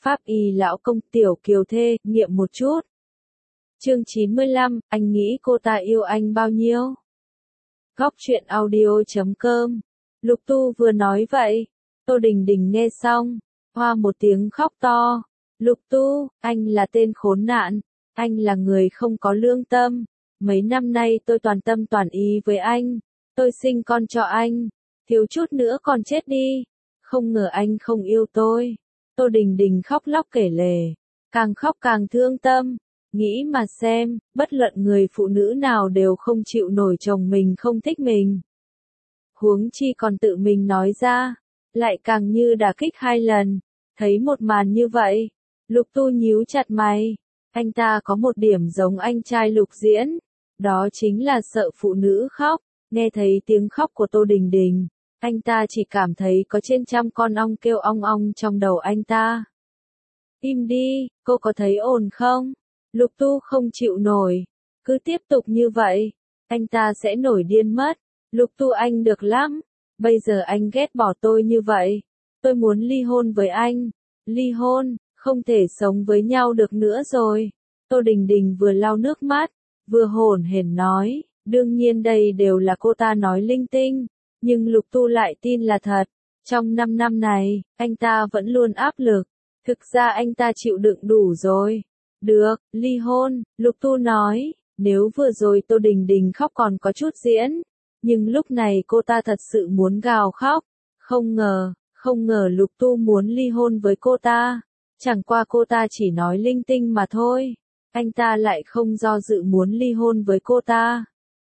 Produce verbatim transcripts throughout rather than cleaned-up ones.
Pháp y lão công tiểu kiều thê, nghiệm một chút. Chương chín mươi lăm, anh nghĩ cô ta yêu anh bao nhiêu? Góc truyện audio chấm com. Lục Tu vừa nói vậy. Tô Đình Đình nghe xong, hoa một tiếng khóc to. Lục Tu, anh là tên khốn nạn. Anh là người không có lương tâm. Mấy năm nay tôi toàn tâm toàn ý với anh. Tôi sinh con cho anh. Thiếu chút nữa còn chết đi. Không ngờ anh không yêu tôi. Tô Đình Đình khóc lóc kể lể. Càng khóc càng thương tâm. Nghĩ mà xem, bất luận người phụ nữ nào đều không chịu nổi chồng mình không thích mình. Huống chi còn tự mình nói ra, lại càng như đả kích hai lần. Thấy một màn như vậy, Lục Tu nhíu chặt mày. Anh ta có một điểm giống anh trai Lục Diễn, đó chính là sợ phụ nữ khóc. Nghe thấy tiếng khóc của Tô Đình Đình, anh ta chỉ cảm thấy có trên trăm con ong kêu ong ong trong đầu anh ta. Im đi, cô có thấy ổn không? Lục Tu không chịu nổi. Cứ tiếp tục như vậy, anh ta sẽ nổi điên mất. Lục Tu anh được lắm. Bây giờ anh ghét bỏ tôi như vậy. Tôi muốn ly hôn với anh. Ly hôn, không thể sống với nhau được nữa rồi. Tô Đình Đình vừa lau nước mắt, vừa hổn hển nói. Đương nhiên đây đều là cô ta nói linh tinh. Nhưng Lục Tu lại tin là thật. Trong năm năm này, anh ta vẫn luôn áp lực. Thực ra anh ta chịu đựng đủ rồi. Được, ly hôn, Lục Tu nói. Nếu vừa rồi Tô Đình Đình khóc còn có chút diễn. Nhưng lúc này cô ta thật sự muốn gào khóc. Không ngờ, không ngờ Lục Tu muốn ly hôn với cô ta. Chẳng qua cô ta chỉ nói linh tinh mà thôi. Anh ta lại không do dự muốn ly hôn với cô ta.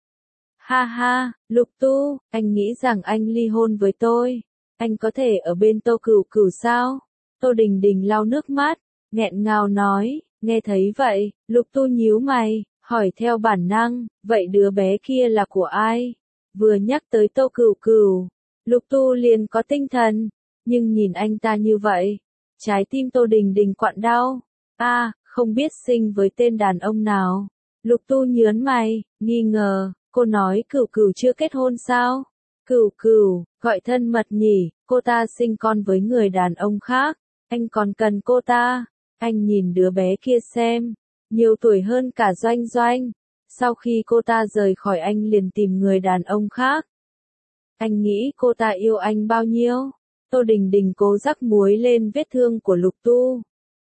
Ha ha, Lục Tu, anh nghĩ rằng anh ly hôn với tôi. Anh có thể ở bên Tô Cửu Cửu sao? Tô Đình Đình lau nước mắt, nghẹn ngào nói. Nghe thấy vậy, Lục Tu nhíu mày, hỏi theo bản năng, vậy đứa bé kia là của ai? Vừa nhắc tới Tô Cửu Cửu, Lục Tu liền có tinh thần, nhưng nhìn anh ta như vậy, trái tim Tô Đình Đình quặn đau. A, à, không biết sinh với tên đàn ông nào. Lục Tu nhớn mày, nghi ngờ, cô nói Cửu Cửu chưa kết hôn sao? Cửu Cửu, gọi thân mật nhỉ, cô ta sinh con với người đàn ông khác, anh còn cần cô ta. Anh nhìn đứa bé kia xem, nhiều tuổi hơn cả Doanh Doanh. Sau khi cô ta rời khỏi anh liền tìm người đàn ông khác. Anh nghĩ cô ta yêu anh bao nhiêu? Tô Đình Đình cố rắc muối lên vết thương của Lục Tu.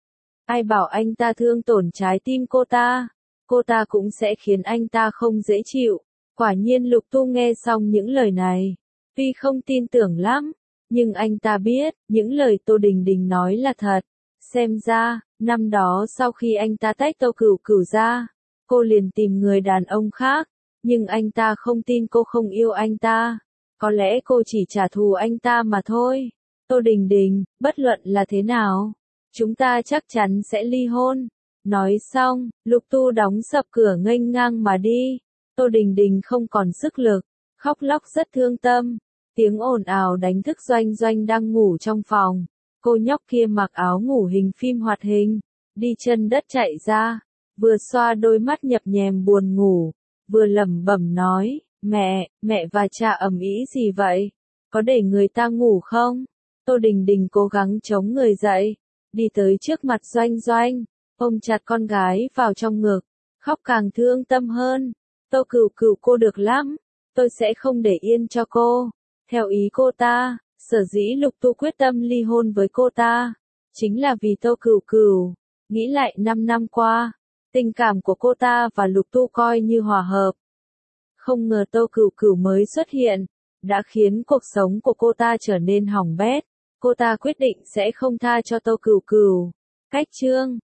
Ai bảo anh ta thương tổn trái tim cô ta? Cô ta cũng sẽ khiến anh ta không dễ chịu. Quả nhiên Lục Tu nghe xong những lời này, tuy không tin tưởng lắm, nhưng anh ta biết, những lời Tô Đình Đình nói là thật. Xem ra, năm đó sau khi anh ta tách Tô Cửu Cửu ra, cô liền tìm người đàn ông khác, nhưng anh ta không tin cô không yêu anh ta. Có lẽ cô chỉ trả thù anh ta mà thôi. Tô Đình Đình, bất luận là thế nào, chúng ta chắc chắn sẽ ly hôn. Nói xong, Lục Tu đóng sập cửa nghênh ngang mà đi. Tô Đình Đình không còn sức lực, khóc lóc rất thương tâm. Tiếng ồn ào đánh thức Doanh Doanh đang ngủ trong phòng. Cô nhóc kia mặc áo ngủ hình phim hoạt hình, đi chân đất chạy ra, vừa xoa đôi mắt nhập nhèm buồn ngủ, vừa lẩm bẩm nói, mẹ, mẹ và cha ầm ĩ gì vậy? Có để người ta ngủ không? Tô Đình Đình cố gắng chống người dậy, đi tới trước mặt Doanh Doanh, ôm chặt con gái vào trong ngực, khóc càng thương tâm hơn. Tô Cửu Cửu cô được lắm, tôi sẽ không để yên cho cô. Theo ý cô ta, sở dĩ Lục Tu quyết tâm ly hôn với cô ta, chính là vì Tô Cửu Cửu. Nghĩ lại năm năm qua, tình cảm của cô ta và Lục Tu coi như hòa hợp. Không ngờ Tô Cửu Cửu mới xuất hiện, đã khiến cuộc sống của cô ta trở nên hỏng bét. Cô ta quyết định sẽ không tha cho Tô Cửu Cửu. Cách chương